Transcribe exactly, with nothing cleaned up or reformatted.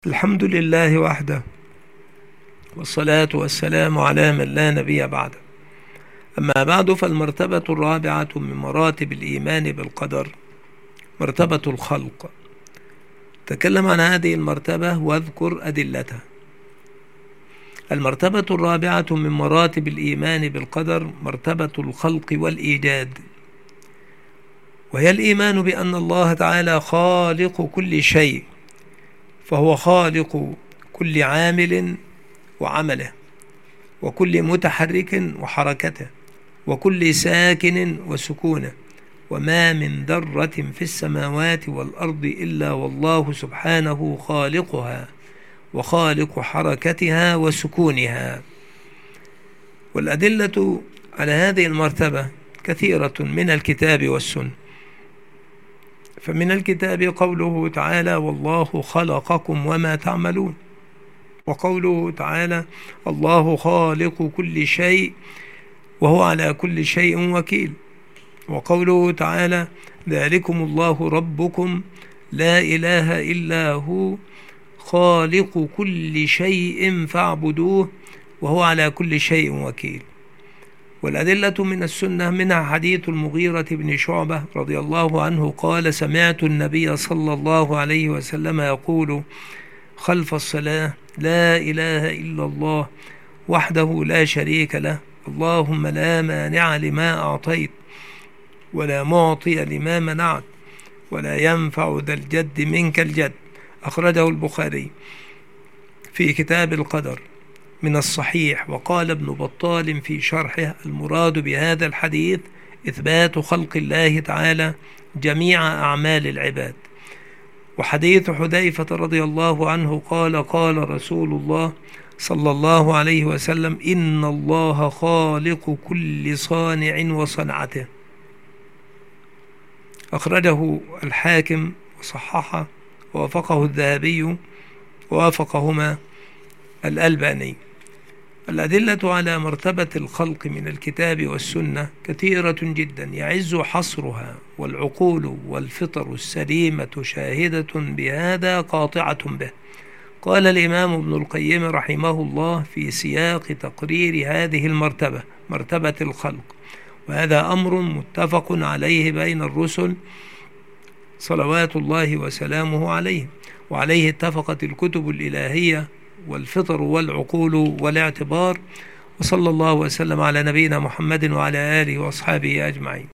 الحمد لله وحده، والصلاة والسلام على من لا نبي بعده. أما بعد، فالمرتبة الرابعة من مراتب الإيمان بالقدر مرتبة الخلق. تكلم عن هذه المرتبة واذكر أدلتها. المرتبة الرابعة من مراتب الإيمان بالقدر مرتبة الخلق والإيجاد، وهي الإيمان بأن الله تعالى خالق كل شيء، فهو خالق كل عامل وعمله، وكل متحرك وحركته، وكل ساكن وسكونه، وما من ذرة في السماوات والأرض إلا والله سبحانه خالقها وخالق حركتها وسكونها. والأدلة على هذه المرتبة كثيرة من الكتاب والسنة. فمن الكتاب قوله تعالى: والله خلقكم وما تعملون، وقوله تعالى: الله خالق كل شيء وهو على كل شيء وكيل، وقوله تعالى: ذلكم الله ربكم لا إله إلا هو خالق كل شيء فاعبدوه وهو على كل شيء وكيل. والأدلة من السنة منها حديث المغيرة بن شعبة رضي الله عنه قال: سمعت النبي صلى الله عليه وسلم يقول خلف الصلاة: لا إله إلا الله وحده لا شريك له، اللهم لا مانع لما أعطيت ولا معطي لما منعت ولا ينفع ذا الجد منك الجد. أخرجه البخاري في كتاب القدر من الصحيح. وقال ابن بطال في شرحه: المراد بهذا الحديث إثبات خلق الله تعالى جميع أعمال العباد. وحديث حذيفة رضي الله عنه قال: قال رسول الله صلى الله عليه وسلم: إن الله خالق كل صانع وصنعته. أخرجه الحاكم وصححه ووافقه الذهبي ووافقهما الألباني. الأدلة على مرتبة الخلق من الكتاب والسنة كثيرة جدا يعز حصرها، والعقول والفطر السليمة شاهدة بهذا قاطعة به. قال الإمام ابن القيم رحمه الله في سياق تقرير هذه المرتبة، مرتبة الخلق، وهذا أمر متفق عليه بين الرسل صلوات الله وسلامه عليه، وعليه اتفقت الكتب الإلهية والفطر والعقول والاعتبار. وصلى الله وسلم على نبينا محمد وعلى آله وأصحابه أجمعين.